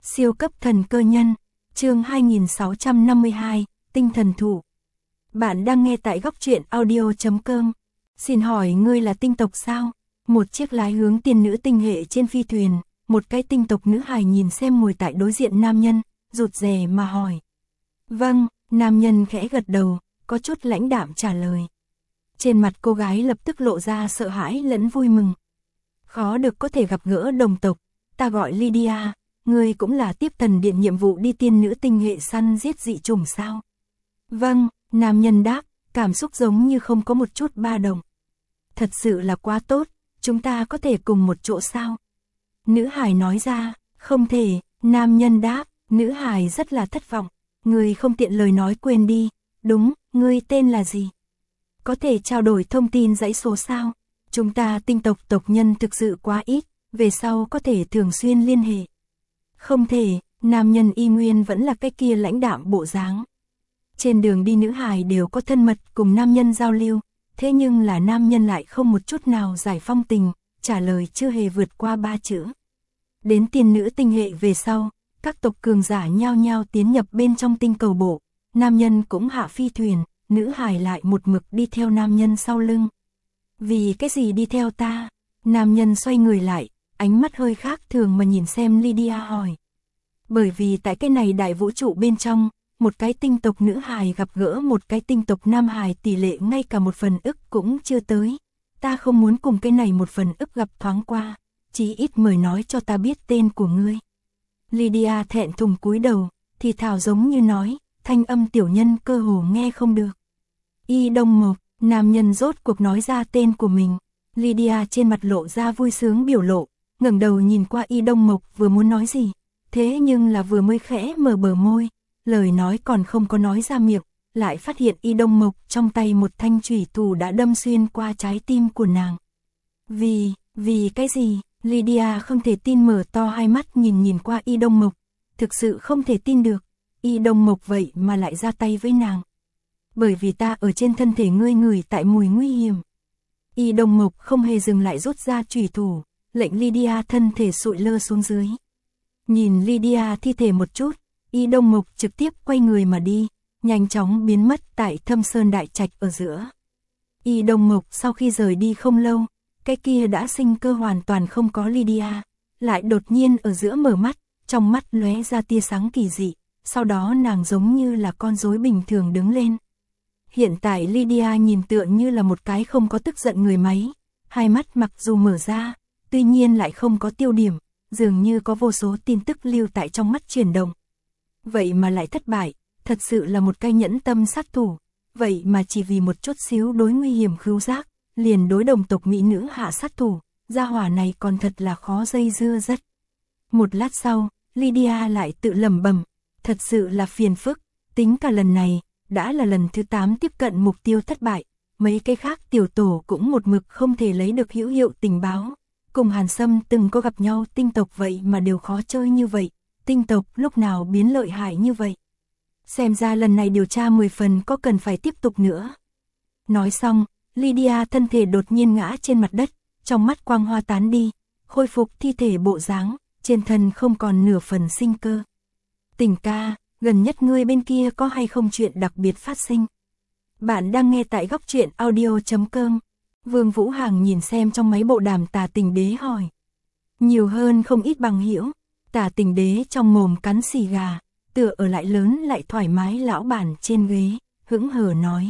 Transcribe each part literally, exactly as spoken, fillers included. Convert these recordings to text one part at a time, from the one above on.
Siêu cấp thần cơ nhân, chương hai nghìn sáu trăm năm mươi hai, tinh thần thủ. Bạn đang nghe tại góc truyện audio chấm com. Xin hỏi ngươi là tinh tộc sao? Một chiếc lái hướng tiên nữ tinh hệ trên phi thuyền, một cái tinh tộc nữ hài nhìn xem ngồi tại đối diện nam nhân, rụt rè mà hỏi. Vâng, nam nhân khẽ gật đầu, có chút lãnh đạm trả lời. Trên mặt cô gái lập tức lộ ra sợ hãi lẫn vui mừng. Khó được có thể gặp gỡ đồng tộc, ta gọi Lydia. Ngươi cũng là tiếp thần điện nhiệm vụ đi tiên nữ tinh hệ săn giết dị chủng sao? Vâng, nam nhân đáp, cảm xúc giống như không có một chút ba động. Thật sự là quá tốt, chúng ta có thể cùng một chỗ sao? Nữ hài nói ra, không thể, nam nhân đáp, nữ hài rất là thất vọng. Ngươi không tiện lời nói quên đi, đúng, ngươi tên là gì? Có thể trao đổi thông tin dãy số sao? Chúng ta tinh tộc tộc nhân thực sự quá ít, về sau có thể thường xuyên liên hệ. Không thể, nam nhân y nguyên vẫn là cái kia lãnh đạm bộ dáng. Trên đường đi nữ hài đều có thân mật cùng nam nhân giao lưu, thế nhưng là nam nhân lại không một chút nào giải phong tình, trả lời chưa hề vượt qua ba chữ. Đến tiên nữ tinh hệ về sau, các tộc cường giả nhao nhao tiến nhập bên trong tinh cầu bộ, nam nhân cũng hạ phi thuyền, nữ hài lại một mực đi theo nam nhân sau lưng. Vì cái gì đi theo ta? Nam nhân xoay người lại, ánh mắt hơi khác thường mà nhìn xem Lydia hỏi. Bởi vì tại cái này đại vũ trụ bên trong, một cái tinh tộc nữ hài gặp gỡ một cái tinh tộc nam hài tỷ lệ ngay cả một phần ức cũng chưa tới. Ta không muốn cùng cái này một phần ức gặp thoáng qua, chí ít mời nói cho ta biết tên của ngươi. Lydia thẹn thùng cúi đầu, thì thào giống như nói, thanh âm tiểu nhân cơ hồ nghe không được. Y Đông Mộc, nam nhân rốt cuộc nói ra tên của mình. Lydia trên mặt lộ ra vui sướng biểu lộ, ngẩng đầu nhìn qua Y Đông Mộc vừa muốn nói gì, thế nhưng là vừa mới khẽ mở bờ môi, lời nói còn không có nói ra miệng, lại phát hiện Y Đông Mộc trong tay một thanh chủy thủ đã đâm xuyên qua trái tim của nàng. Vì, vì cái gì? Lydia không thể tin mở to hai mắt nhìn nhìn qua Y Đông Mộc, thực sự không thể tin được, Y Đông Mộc vậy mà lại ra tay với nàng. Bởi vì ta ở trên thân thể ngươi ngửi tại mùi nguy hiểm. Y Đông Mộc không hề dừng lại rút ra chủy thủ, lệnh Lydia thân thể sụi lơ xuống dưới. Nhìn Lydia thi thể một chút, Y Đông Mộc trực tiếp quay người mà đi, nhanh chóng biến mất tại Thâm Sơn Đại Trạch ở giữa. Y Đông Mộc sau khi rời đi không lâu, cái kia đã sinh cơ hoàn toàn không có Lydia, lại đột nhiên ở giữa mở mắt, trong mắt lóe ra tia sáng kỳ dị, sau đó nàng giống như là con rối bình thường đứng lên. Hiện tại Lydia nhìn tựa như là một cái không có tức giận người máy, hai mắt mặc dù mở ra, tuy nhiên lại không có tiêu điểm, dường như có vô số tin tức lưu tại trong mắt chuyển động. Vậy mà lại thất bại, thật sự là một cái nhẫn tâm sát thủ, vậy mà chỉ vì một chút xíu đối nguy hiểm khứu giác, liền đối đồng tộc mỹ nữ hạ sát thủ, gia hỏa này còn thật là khó dây dưa rất. Một lát sau, Lydia lại tự lẩm bẩm, thật sự là phiền phức, tính cả lần này, đã là lần thứ tám tiếp cận mục tiêu thất bại, mấy cái khác tiểu tổ cũng một mực không thể lấy được hữu hiệu tình báo. Cùng Hàn Sâm từng có gặp nhau tinh tộc vậy mà đều khó chơi như vậy, tinh tộc lúc nào biến lợi hại như vậy. Xem ra lần này điều tra mười phần có cần phải tiếp tục nữa. Nói xong, Lydia thân thể đột nhiên ngã trên mặt đất, trong mắt quang hoa tán đi, khôi phục thi thể bộ dáng, trên thân không còn nửa phần sinh cơ. Tình ca, gần nhất ngươi bên kia có hay không chuyện đặc biệt phát sinh? Bạn đang nghe tại góc truyện audio chấm com. Vương Vũ Hằng nhìn xem trong máy bộ đàm Tà Tình Đế hỏi. Nhiều hơn không ít bằng hữu. Tà Tình Đế trong mồm cắn xì gà, tựa ở lại lớn lại thoải mái lão bản trên ghế, hững hờ nói.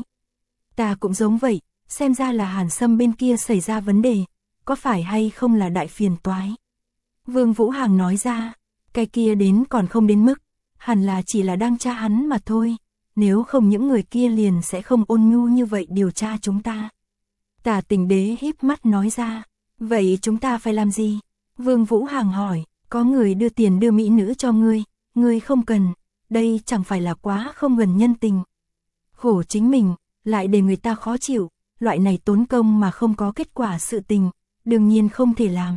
Ta cũng giống vậy, xem ra là Hàn Sâm bên kia xảy ra vấn đề, có phải hay không là đại phiền toái? Vương Vũ Hằng nói ra, cái kia đến còn không đến mức, hẳn là chỉ là đang tra hắn mà thôi, nếu không những người kia liền sẽ không ôn nhu như vậy điều tra chúng ta. Tà Tình Đế híp mắt nói ra, vậy chúng ta phải làm gì? Vương Vũ Hằng hỏi, có người đưa tiền đưa mỹ nữ cho ngươi, ngươi không cần, đây chẳng phải là quá không gần nhân tình. Khổ chính mình, lại để người ta khó chịu, loại này tốn công mà không có kết quả sự tình, đương nhiên không thể làm.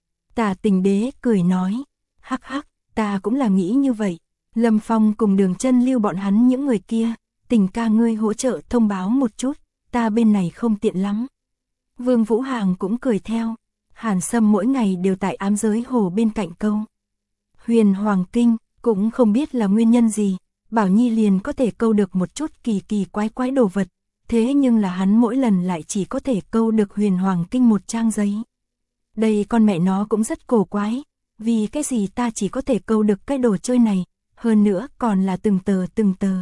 Tà Tình Đế cười nói, hắc hắc, ta cũng là nghĩ như vậy, Lâm Phong cùng Đường Chân Lưu bọn hắn những người kia, Tình ca ngươi hỗ trợ thông báo một chút, ta bên này không tiện lắm. Vương Vũ Hằng cũng cười theo, Hàn Sâm mỗi ngày đều tại ám giới hồ bên cạnh câu. Huyền Hoàng Kinh, cũng không biết là nguyên nhân gì, Bảo Nhi liền có thể câu được một chút kỳ kỳ quái quái đồ vật, thế nhưng là hắn mỗi lần lại chỉ có thể câu được Huyền Hoàng Kinh một trang giấy. Đây con mẹ nó cũng rất cổ quái, vì cái gì ta chỉ có thể câu được cái đồ chơi này, hơn nữa còn là từng tờ từng tờ.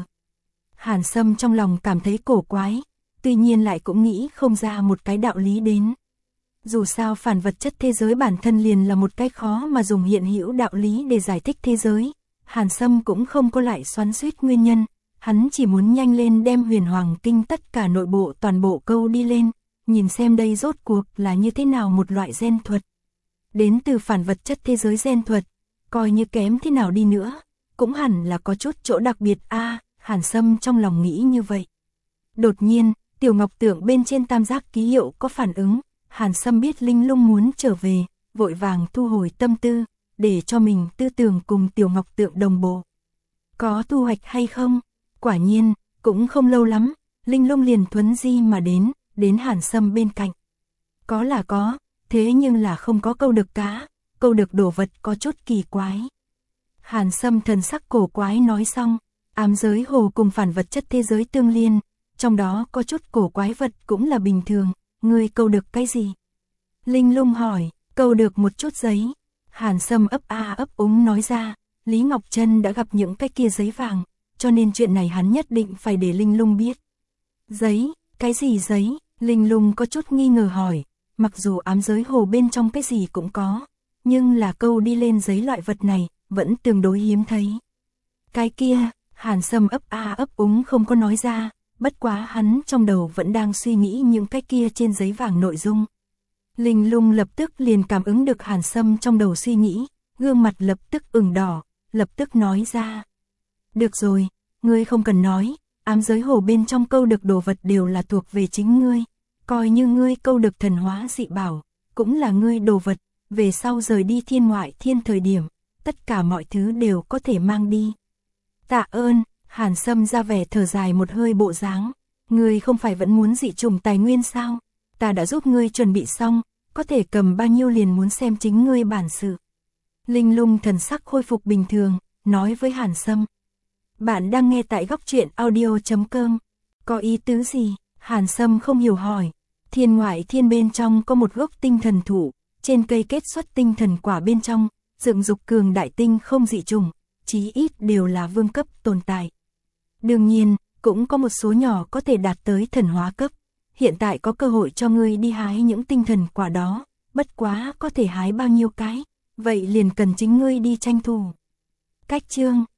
Hàn Sâm trong lòng cảm thấy cổ quái, tuy nhiên lại cũng nghĩ không ra một cái đạo lý đến. Dù sao phản vật chất thế giới bản thân liền là một cái khó mà dùng hiện hữu đạo lý để giải thích thế giới, Hàn Sâm cũng không có lại xoắn xuýt nguyên nhân, hắn chỉ muốn nhanh lên đem Huyền Hoàng Kinh tất cả nội bộ toàn bộ câu đi lên, nhìn xem đây rốt cuộc là như thế nào một loại gen thuật. Đến từ phản vật chất thế giới gen thuật, coi như kém thế nào đi nữa, cũng hẳn là có chút chỗ đặc biệt a, à, Hàn Sâm trong lòng nghĩ như vậy. Đột nhiên, tiểu ngọc tượng bên trên tam giác ký hiệu có phản ứng, Hàn Sâm biết Linh Lung muốn trở về, vội vàng thu hồi tâm tư, để cho mình tư tưởng cùng tiểu ngọc tượng đồng bộ. Có thu hoạch hay không? Quả nhiên, cũng không lâu lắm, Linh Lung liền thuấn di mà đến, đến Hàn Sâm bên cạnh. Có là có, thế nhưng là không có câu được cá, câu được đồ vật có chút kỳ quái. Hàn Sâm thần sắc cổ quái nói xong, ám giới hồ cùng phản vật chất thế giới tương liên, trong đó có chút cổ quái vật cũng là bình thường, ngươi câu được cái gì? Linh Lung hỏi, câu được một chút giấy. Hàn Sâm ấp a ấp úng nói ra, Lý Ngọc Trân đã gặp những cái kia giấy vàng, cho nên chuyện này hắn nhất định phải để Linh Lung biết. Giấy, cái gì giấy? Linh Lung có chút nghi ngờ hỏi, mặc dù ám giới hồ bên trong cái gì cũng có, nhưng là câu đi lên giấy loại vật này, vẫn tương đối hiếm thấy. Cái kia, Hàn Sâm ấp a ấp úng không có nói ra, bất quá hắn trong đầu vẫn đang suy nghĩ những cái kia trên giấy vàng nội dung. Linh Lung lập tức liền cảm ứng được Hàn Sâm trong đầu suy nghĩ, gương mặt lập tức ửng đỏ, lập tức nói ra. Được rồi, ngươi không cần nói, ám giới hồ bên trong câu được đồ vật đều là thuộc về chính ngươi, coi như ngươi câu được thần hóa dị bảo, cũng là ngươi đồ vật, về sau rời đi thiên ngoại thiên thời điểm, tất cả mọi thứ đều có thể mang đi. Tạ ơn, Hàn Sâm ra vẻ thở dài một hơi bộ dáng, ngươi không phải vẫn muốn dị trùng tài nguyên sao? Ta đã giúp ngươi chuẩn bị xong, có thể cầm bao nhiêu liền muốn xem chính ngươi bản sự. Linh Lung thần sắc khôi phục bình thường, nói với Hàn Sâm. Bạn đang nghe tại góc truyện audio chấm com. Có ý tứ gì? Hàn Sâm không hiểu hỏi. Thiên ngoại thiên bên trong có một gốc tinh thần thụ, trên cây kết xuất tinh thần quả bên trong, dựng dục cường đại tinh không dị trùng, chí ít đều là vương cấp tồn tại. Đương nhiên, cũng có một số nhỏ có thể đạt tới thần hóa cấp. Hiện tại có cơ hội cho ngươi đi hái những tinh thần quả đó, bất quá có thể hái bao nhiêu cái, vậy liền cần chính ngươi đi tranh thủ. Cách chương